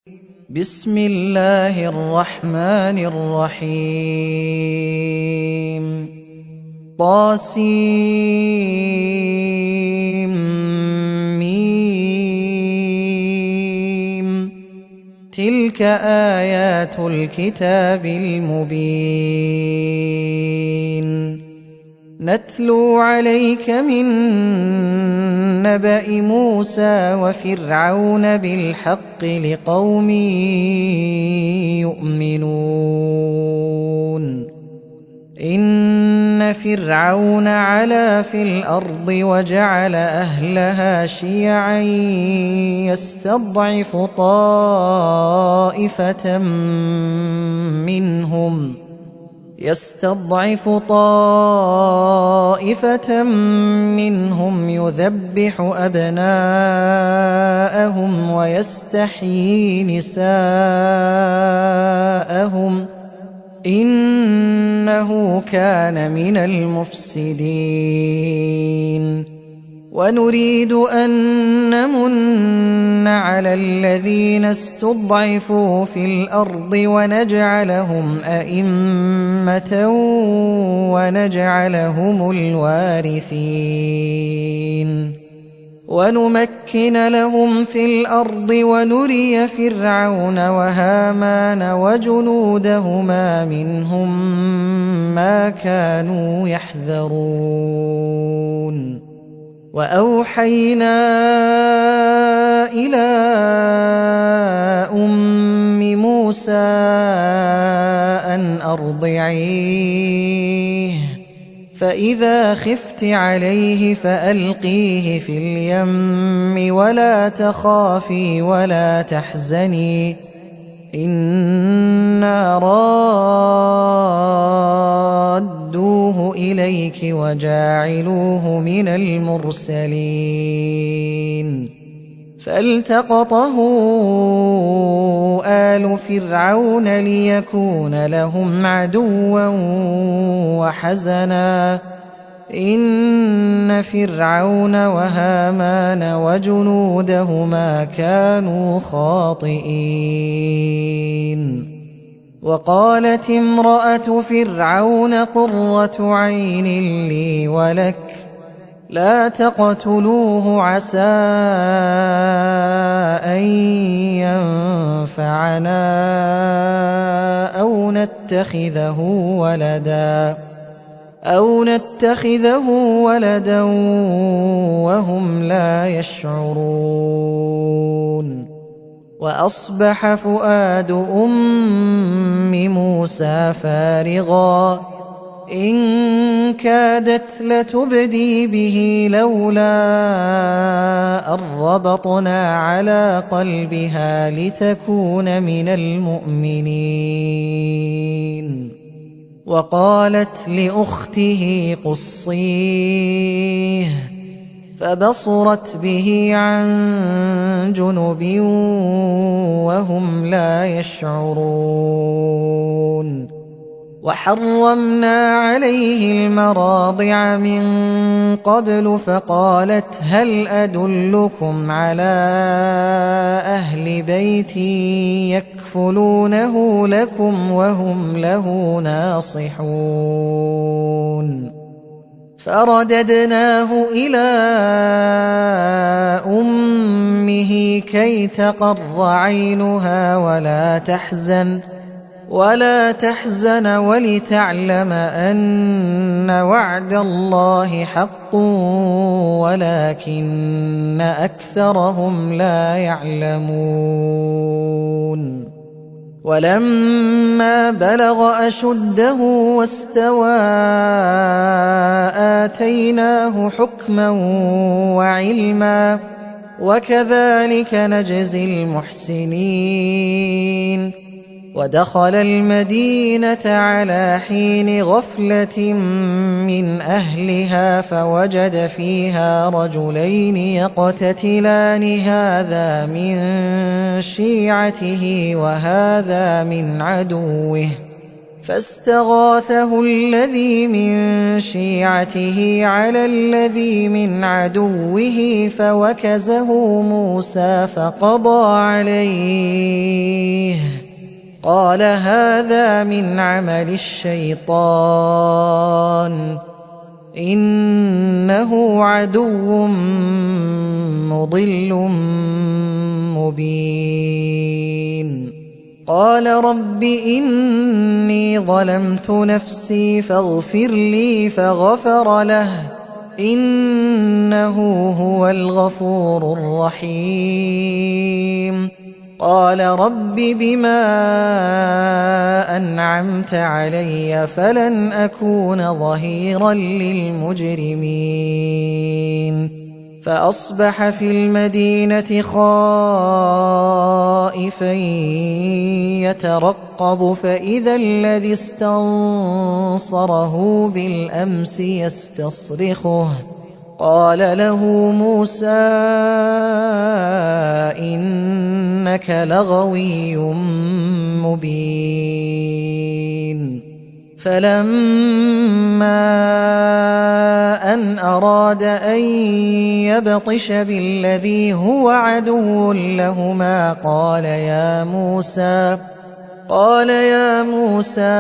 بسم الله الرحمن الرحيم طاسيم تلك آيات الكتاب المبين نتلو عليك من نبأ موسى وفرعون بالحق لقوم يؤمنون إن فرعون علا في الأرض وجعل أهلها شيعا يستضعف طائفة منهم يذبح أبناءهم ويستحيي نساءهم إنه كان من المفسدين ونريد أن نمن على الذين استضعفوا في الأرض ونجعلهم أئمة ونجعلهم الوارثين ونمكن لهم في الأرض ونري فرعون وهامان وجنودهما منهم ما كانوا يحذرون وأوحينا إلى أم موسى أن أرضعيه فإذا خفت عليه فألقيه في اليم ولا تخافي ولا تحزني إنا رادوه إليك وجاعلوه من المرسلين فالتقطه آل فرعون ليكون لهم عدوا وحزنا إن فرعون وهامان وجنودهما كانوا خاطئين وقالت امرأة فرعون قرة عين لي ولك لا تقتلوه عسى أن ينفعنا أو نتخذه ولدا وهم لا يشعرون وأصبح فؤاد أم موسى فارغا إن كادت لتبدي به لولا أن ربطنا على قلبها لتكون من المؤمنين وقالت لأخته قصيه فبصرت به عن جنب وهم لا يشعرون وحرمنا عليه المراضع من قبل فقالت هل أدلكم على أهل بيت يكفلونه لكم وهم له ناصحون فرددناه إلى أمه كي تقر عينها ولا تحزن ولتعلم أن وعد الله حق ولكن أكثرهم لا يعلمون ولما بلغ أشده واستوى آتيناه حكما وعلما وكذلك نجزي المحسنين ودخل المدينة على حين غفلة من أهلها فوجد فيها رجلين يقتتلان هذا من شيعته وهذا من عدوه فاستغاثه الذي من شيعته على الذي من عدوه فوكزه موسى فقضى عليه قال هذا من عمل الشيطان إنه عدو مضل مبين قال رب إني ظلمت نفسي فاغفر لي فغفر له إنه هو الغفور الرحيم قال رب بما أنعمت علي فلن أكون ظهيرا للمجرمين فأصبح في المدينة خائفا يترقب فإذا الذي استنصره بالأمس يستصرخه قال له موسى إنك لغوي مبين فلما أن أراد أن يبطش بالذي هو عدو لهما قال يا موسى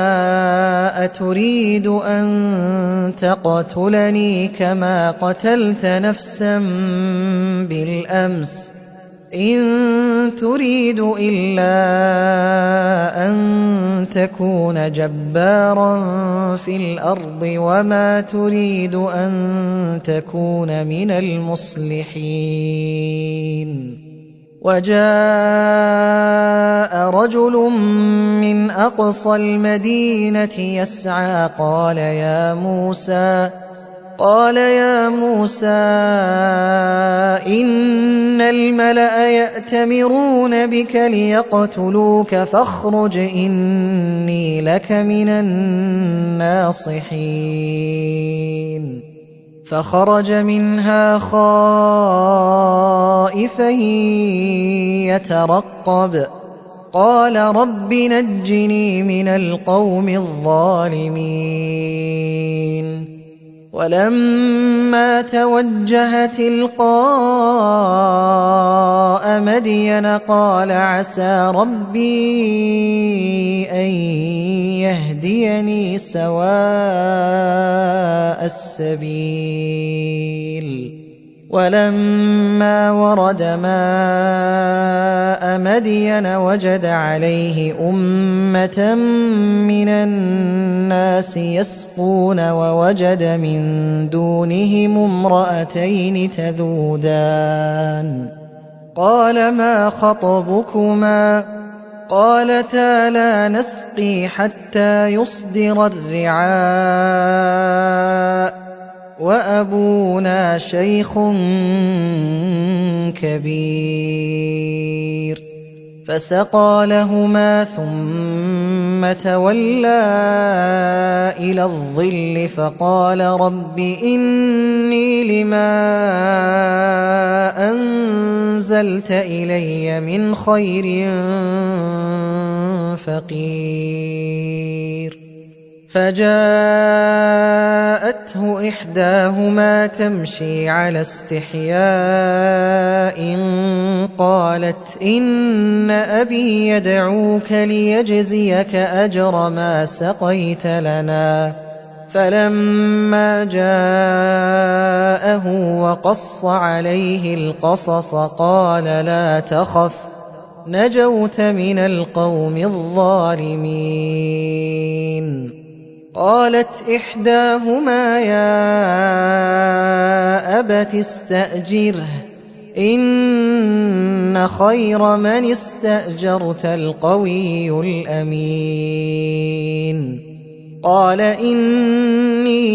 أتريد أن تقتلني كما قتلت نفسا بالأمس إن تريد إلا أن تكون جبارا في الأرض وما تريد أن تكون من المصلحين وجاء رجل من أقصى المدينة يسعى قال يا موسى إن الملأ يأتمرون بك ليقتلوك فاخرج إني لك من الناصحين فخرج منها خائفا يترقب قال رب نجني من القوم الظالمين ولما توجه تلقاء مدين قال عسى ربي أن يهديني سواء السبيل ولما ورد ماء مدين وجد عليه أمة من الناس يسقون ووجد من دونهم امرأتين تذودان قال ما خطبكما قالتا لا نسقي حتى يصدر الرعاء وأبونا شيخ كبير فسقى لهما ثم تولى إلى الظل فقال رب إني لما أنزلت إلي من خير فقير فجاءته إحداهما تمشي على استحياء قالت إن أبي يدعوك ليجزيك أجر ما سقيت لنا فلما جاءه وقص عليه القصص قال لا تخف نجوت من القوم الظالمين قالت إحداهما يا أبت استأجره إن خير من استأجرت القوي الأمين قال إني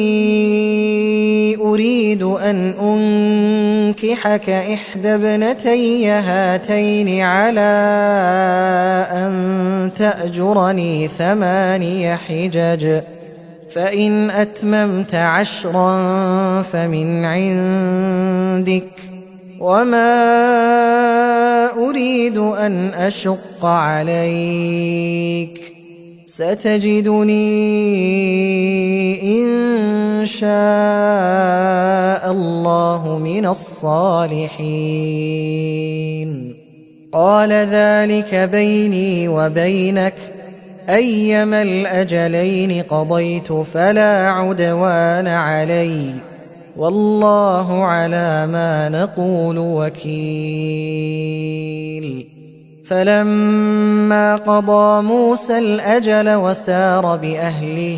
أريد أن أنكحك إحدى ابنتي هاتين على أن تأجرني 8 حجج فإن أتممت 10 فمن عندك وما أريد أن أشق عليك ستجدني إن شاء الله من الصالحين. قال ذلك بيني وبينك أيما الأجلين قضيت فلا عدوان علي والله على ما نقول وكيل. فلما قضى موسى الأجل وسار بأهله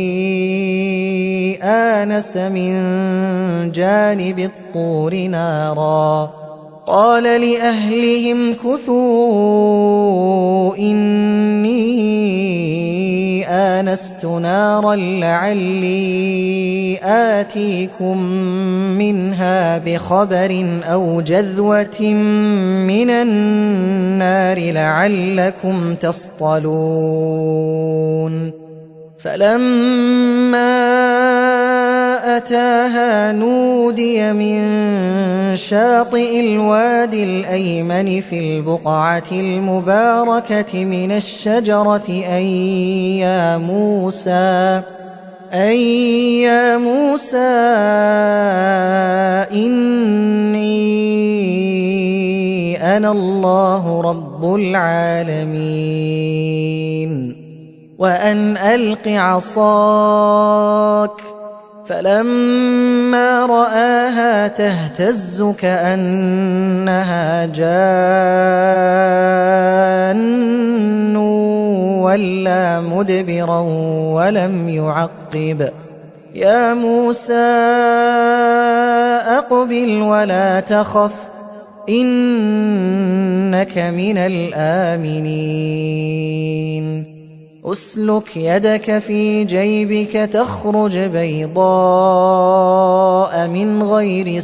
آنس من جانب الطور نارا قال لأهلهم كثوا إني آنست نارا لعلي آتيكم منها بخبر أو جذوة من النار لعلكم تصطلون. فلما أتاها نودي من شاطئ الوادي الأيمن في البقعة المباركة من الشجرة أن يا موسى إني أنا الله رب العالمين وأن ألق عصاك. فلما رآها تهتز كأنها جان ولى مدبرا ولم يعقب. يا موسى أقبل ولا تخف إنك من الآمنين. أسلك يدك في جيبك تخرج بيضاء من غير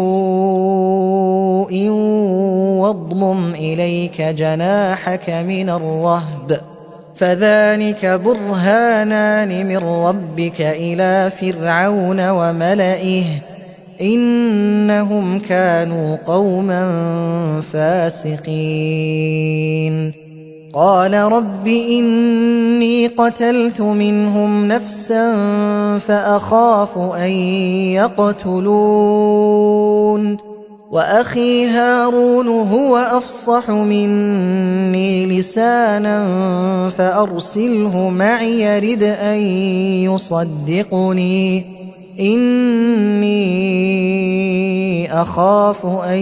سوء واضمم إليك جناحك من الرهب فذلك برهانان من ربك إلى فرعون وملئه إنهم كانوا قوما فاسقين. قال رب إني قتلت منهم نفسا فأخاف أن يقتلون وأخي هارون هو أفصح مني لسانا فأرسله معي يرد أن يصدقني إني أخاف أن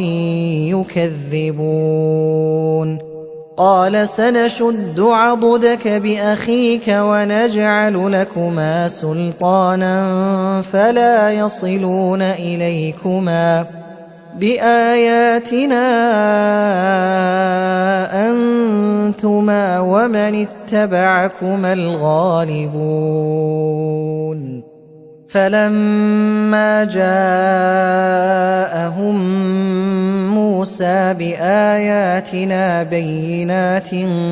يكذبون. قال سنشد عضدك بأخيك ونجعل لكما سلطانا فلا يصلون إليكما بآياتنا أنتما ومن اتبعكما الغالبون. فلما جاءهم موسى بآياتنا بينات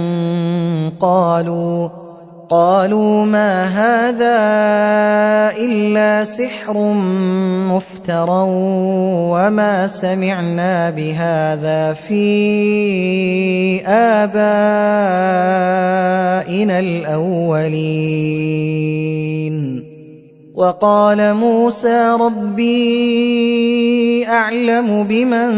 قالوا ما هذا إلا سحر مفترى وما سمعنا بهذا في آبائنا الأولين. وقال موسى ربي أعلم بمن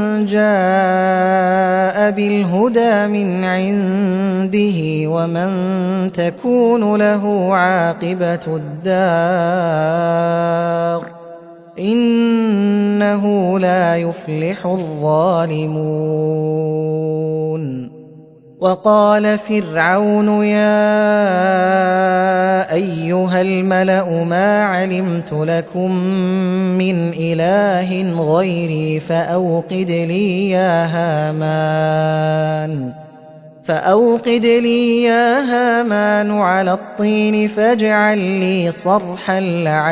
جاء بالهدى من عنده ومن تكون له عاقبة الدار إنه لا يفلح الظالمون. وقال فرعون يا أيها الملأ ما علمت لكم من إله غيري فأوقد لي يا هامان على الطين فاجعل لي صرحا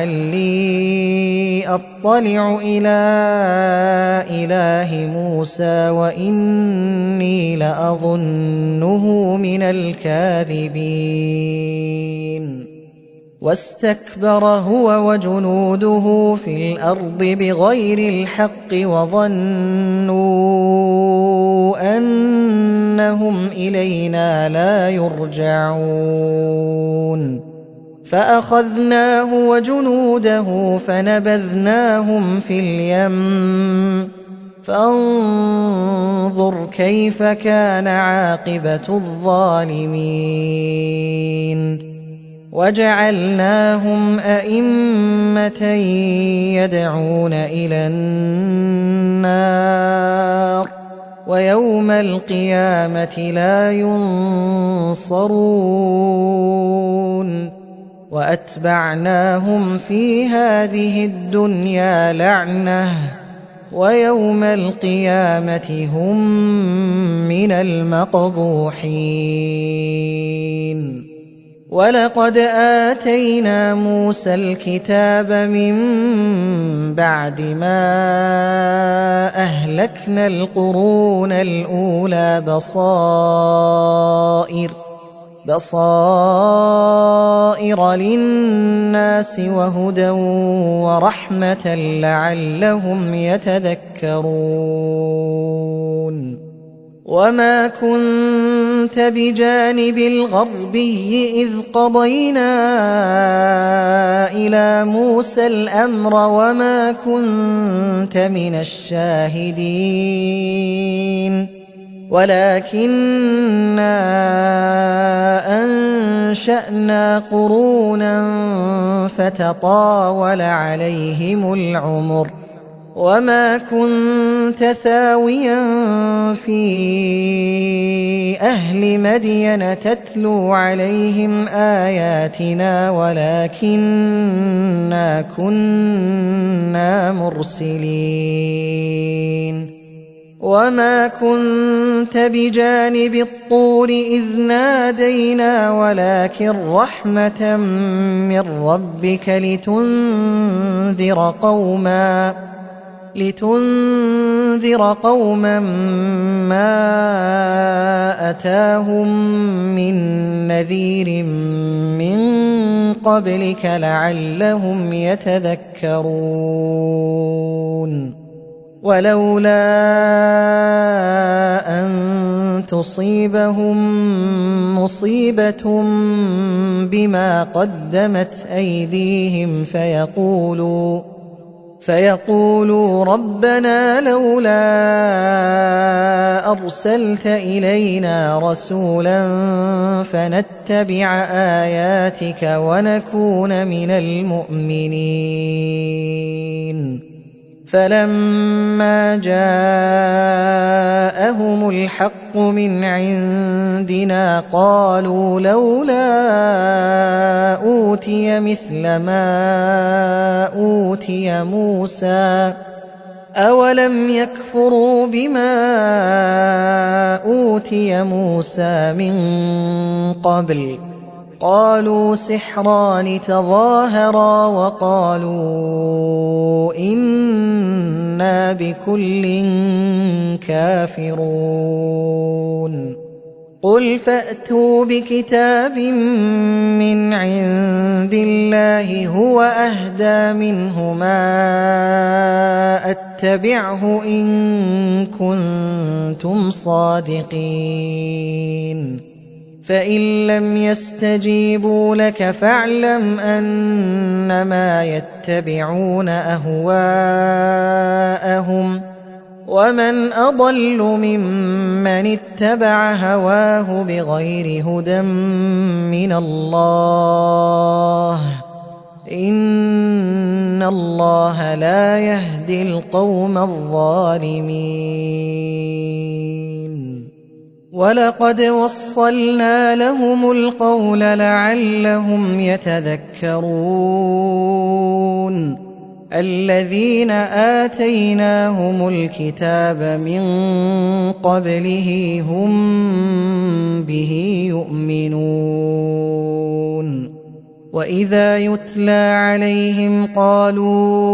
لعلي أطلع إلى إله موسى وإني لأظنه من الكاذبين. واستكبر هو وجنوده في الأرض بغير الحق وظنوا أنهم إلينا لا يرجعون فأخذناه وجنوده فنبذناهم في اليم فانظر كيف كان عاقبة الظالمين وجعلناهم أئمة يدعون إلى النار ويوم القيامة لا ينصرون وأتبعناهم في هذه الدنيا لعنة ويوم القيامة هم من المقبوحين ولقد آتينا موسى الكتاب من بعد ما أهلكنا القرون الأولى بصائر للناس وهدى ورحمة لعلهم يتذكرون وما كنت بجانب الغربي إذ قضينا إلى موسى الأمر وما كنت من الشاهدين ولكننا أنشأنا قرونا فتطاول عليهم العمر وما كنت ثاويا في أهل مدين تتلو عليهم آياتنا ولكننا كنا مرسلين وما كنت بجانب الطور إذ نادينا ولكن رحمة من ربك لتنذر قوما ما أتاهم من نذير من قبلك لعلهم يتذكرون ولولا أن تصيبهم مصيبة بما قدمت أيديهم فيقولوا ربنا لولا أرسلت إلينا رسولا فنتبع آياتك ونكون من المؤمنين فلما جاءهم الحق من عندنا قالوا لولا أوتي مثل ما أوتي موسى أولم يكفروا بما أوتي موسى من قبل قالوا سحران تظاهرا وقالوا إنا بكل كافرون قل فأتوا بكتاب من عند الله هو أهدى منهما أتبعه إن كنتم صادقين فإن لم يستجيبوا لك فاعلم أنما يتبعون أهواءهم ومن أضل ممن اتبع هواه بغير هدى من الله إن الله لا يهدي القوم الظالمين ولقد وصلنا لهم القول لعلهم يتذكرون الذين آتيناهم الكتاب من قبله هم به يؤمنون وإذا يتلى عليهم قالوا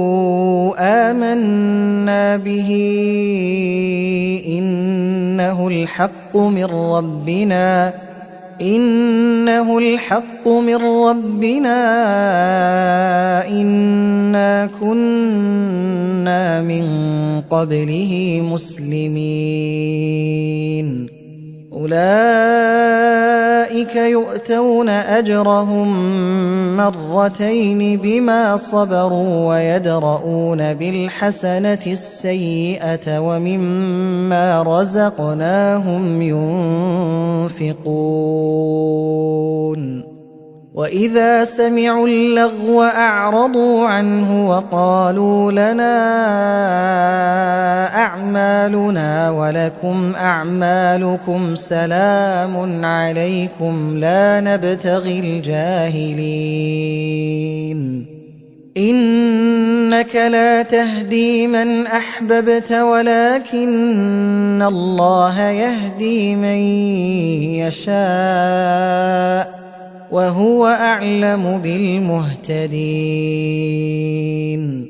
آمنا به إنه الحق من ربنا إنه الحق من ربنا إنا كنا من قبله مسلمين أولئك يؤتون أجرهم مرتين بما صبروا ويدرؤون بالحسنة السيئة ومما رزقناهم ينفقون وإذا سمعوا اللغو أعرضوا عنه وقالوا لنا أعمالنا ولكم أعمالكم سلام عليكم لا نبتغي الجاهلين إنك لا تهدي من أحببت ولكن الله يهدي من يشاء وهو أعلم بالمهتدين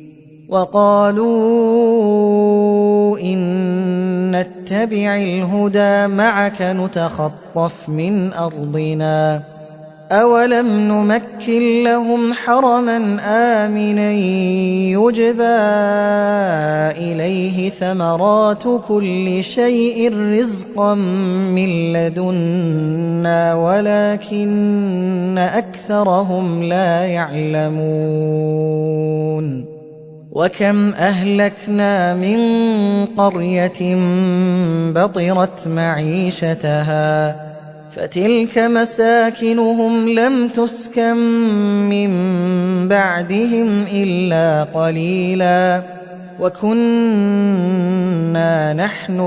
وقالوا إن نتبع الهدى معك نتخطف من أرضنا أولم نمكن لهم حرما آمنا يجبى إليه ثمرات كل شيء رزقا من لدنا ولكن أكثرهم لا يعلمون وكم أهلكنا من قرية بطرت معيشتها فتلك مساكنهم لم تسكن من بعدهم إلا قليلا وكنا نحن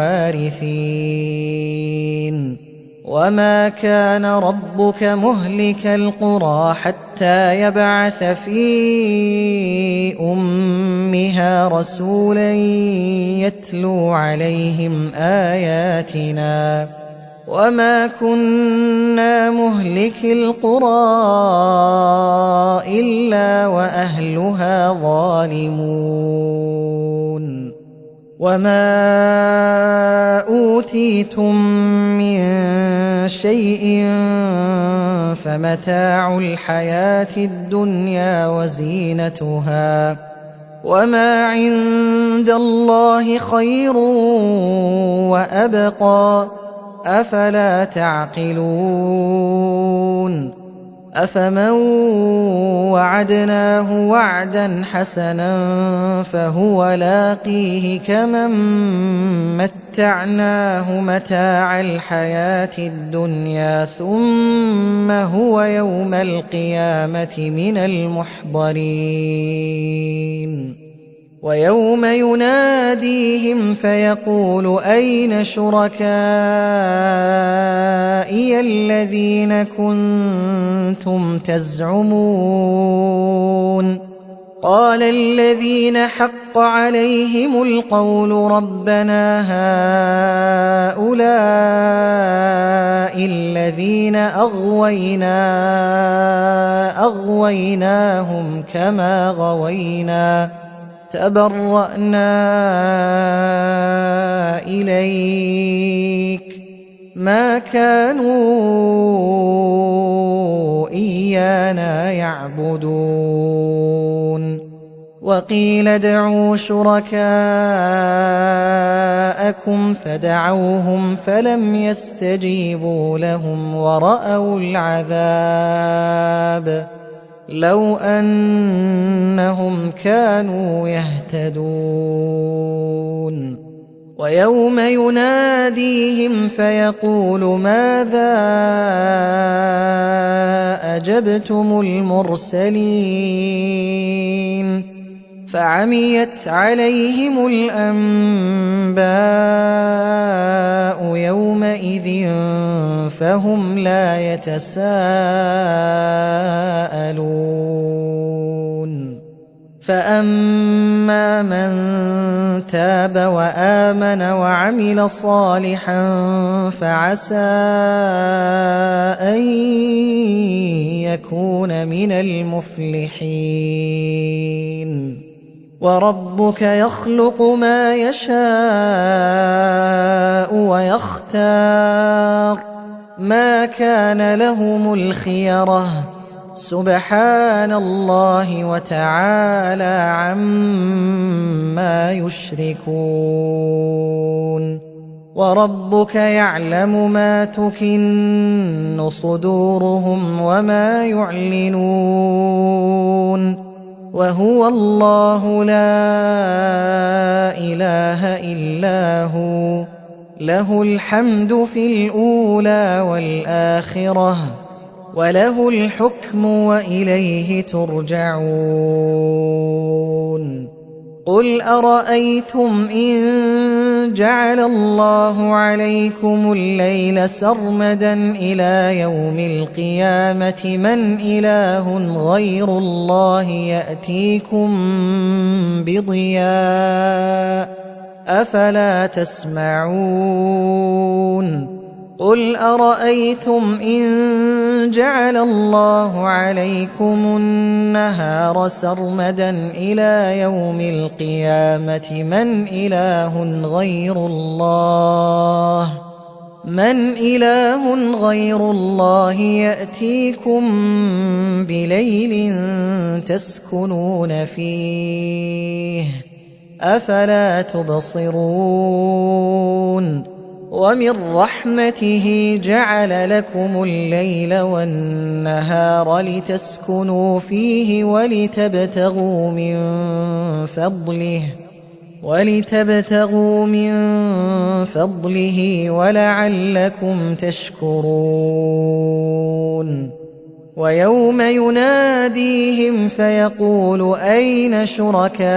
الوارثين وما كان ربك مهلك القرى حتى يبعث في أمها رسولا يتلو عليهم آياتنا وما كنا مهلك القرى إلا وأهلها ظالمون وما أوتيتم من شيء فمتاع الحياة الدنيا وزينتها وما عند الله خير وأبقى أفلا تعقلون أفمن وعدناه وعدا حسنا فهو لاقيه كمن متعناه متاع الحياة الدنيا ثم هو يوم القيامة من المحضرين ويوم يناديهم فيقول أين شركائي الذين كنتم تزعمون قال الذين حق عليهم القول ربنا هؤلاء الذين أغويناهم كما غوينا تبرأنا إليك ما كانوا إيانا يعبدون وقيل ادعوا شركاءكم فدعوهم فلم يستجيبوا لهم ورأوا العذاب لو أنهم كانوا يهتدون ويوم يناديهم فيقول ماذا أجبتم المرسلين فعميت عليهم الأنباء يومئذ فهم لا يتساءلون فأما من تاب وآمن وعمل صالحا فعسى أن يكون من المفلحين وربك يخلق ما يشاء ويختار ما كان لهم الخيرة سبحان الله وتعالى عما يشركون وربك يعلم ما تكن صدورهم وما يعلنون وهو الله لا إله إلا هو له الحمد في الأولى والآخرة وله الحكم وإليه ترجعون قل أرأيتم إن جعل الله عليكم الليل سرمدا إلى يوم القيامة من إله غير الله يأتيكم بضياء أفلا تسمعون قل أرأيتم إن جعل الله عليكم النهار سرمدا إلى يوم القيامة من إله غير الله يأتيكم بليل تسكنون فيه أفلا تبصرون ومن رحمته جعل لكم الليل والنهار لتسكنوا فيه ولتبتغوا من فضله ولعلكم تشكرون ويوم يناديهم فيقول أين شركائي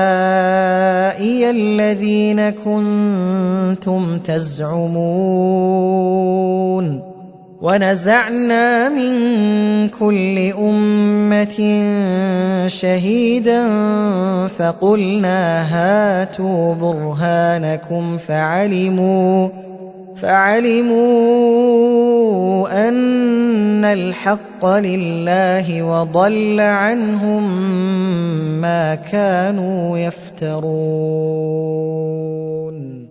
الذين كنتم تزعمون ونزعنا من كل أمة شهيدا فقلنا هاتوا برهانكم فعلموا أن الحق لله وضل عنهم ما كانوا يفترون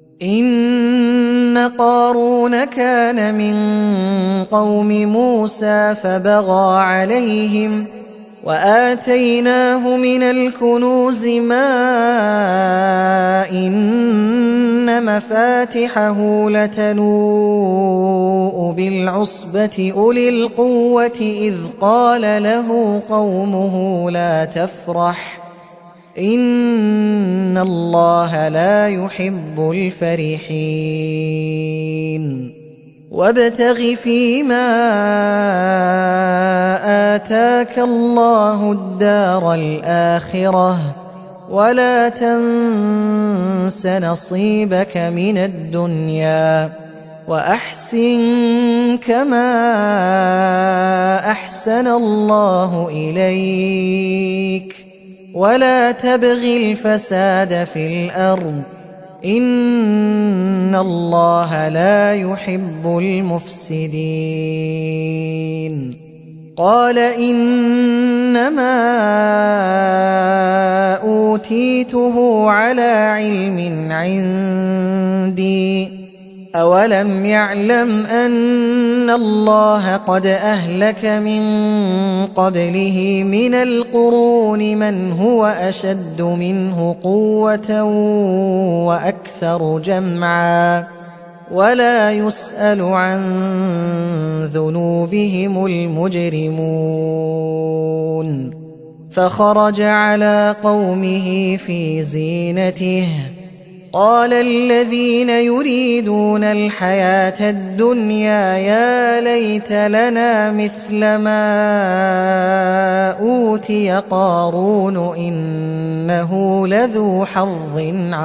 إن قارون كان من قوم موسى فبغى عليهم وآتيناه من الكنوز ما إن مفاتحه لتنوء بالعصبة أولي القوة إذ قال له قومه لا تفرح إن الله لا يحب الفرحين وابتغ فيما آتاك الله الدار الآخرة ولا تنس نصيبك من الدنيا وأحسن كما أحسن الله إليك ولا تبغ الفساد في الأرض إن الله لا يحب المفسدين قال إنما أوتيته على علم عندي أولم يعلم أن الله قد أهلك من قبله من القرون من هو أشد منه قوة وأكثر جمعا ولا يسأل عن ذنوبهم المجرمون فخرج على قومه في زينته قال الذين يريدون الحياة الدنيا يا ليت لنا مثل ما أوتي قارون إنه لذو حظ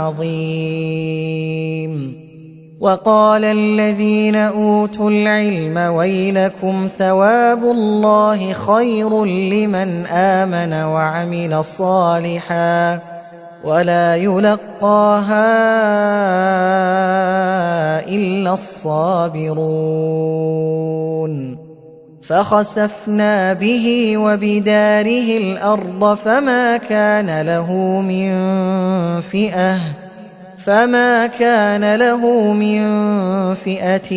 عظيم وقال الذين أوتوا العلم ويلكم ثواب الله خير لمن آمن وعمل صالحا ولا يلقاها إلا الصابرون فخسفنا به وبداره الأرض فما كان له من فما كان له من فئة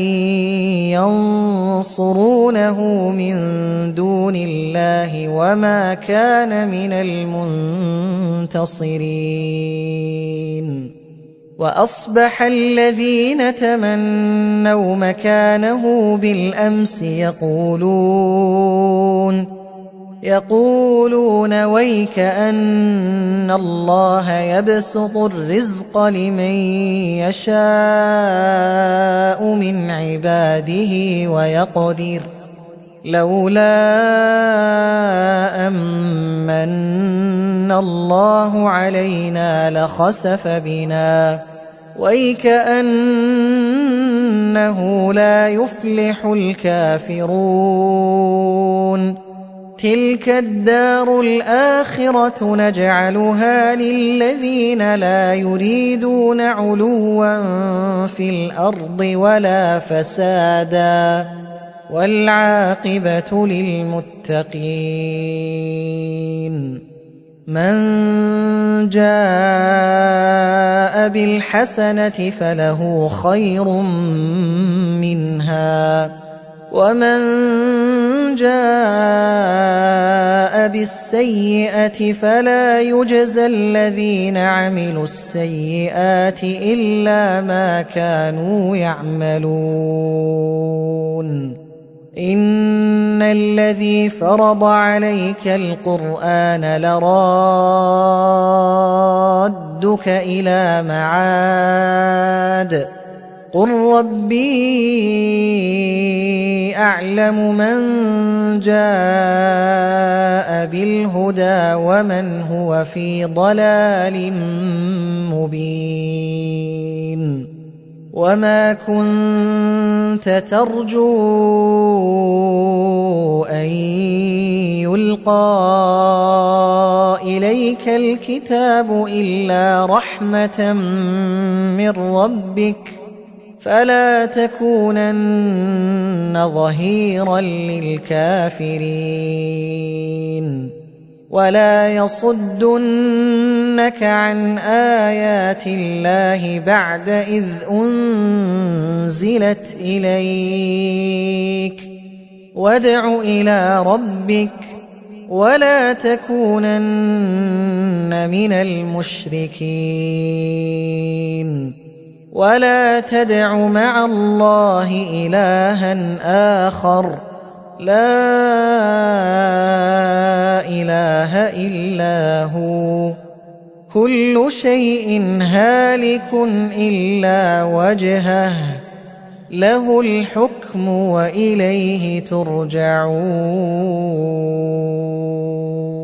ينصرونه من دون الله وما كان من المنتصرين. وأصبح الذين تمنوا مكانه بالأمس يقولون ويك أن الله يبسط الرزق لمن يشاء من عباده ويقدر لولا أمن الله علينا لخسف بنا ويكأنه لا يفلح الكافرون. تلك الدار الآخرة نجعلها للذين لا يريدون علوا في الأرض ولا فسادا والعاقبة للمتقين. من جاء بالحسنة فله خير منها ومن جاء بالسيئة فلا يجزى الذين عملوا السيئات إلا ما كانوا يعملون. إن الذي فرض عليك القرآن لرادك إلى معاد قل ربي أعلم من جاء بالهدى ومن هو في ضلال مبين. وما كنت ترجو أن يلقى إليك الكتاب إلا رحمة من ربك فلا تكونن ظهيرا للكافرين. ولا يصدنك عن آيات الله بعد إذ أنزلت إليك وادع إلى ربك ولا تكونن من المشركين. ولا تدع مع الله إلها آخر لا إله إلا هو كل شيء هالك إلا وجهه له الحكم وإليه ترجعون.